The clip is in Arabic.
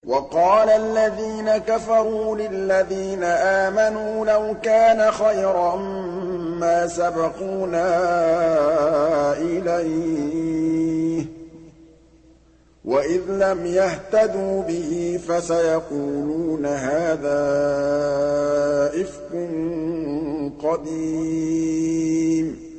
وَقَالَ الَّذِينَ كَفَرُوا لِلَّذِينَ آمَنُوا لَوْ كَانَ خَيْرًا مَّا سَبَقُونَا إِلَيْهِ ۚ وَإِذ لَّمْ يَهْتَدُوا بِهِ فَسَيَقُولُونَ هَٰذَا إِفْكٌ قَدِيمٌ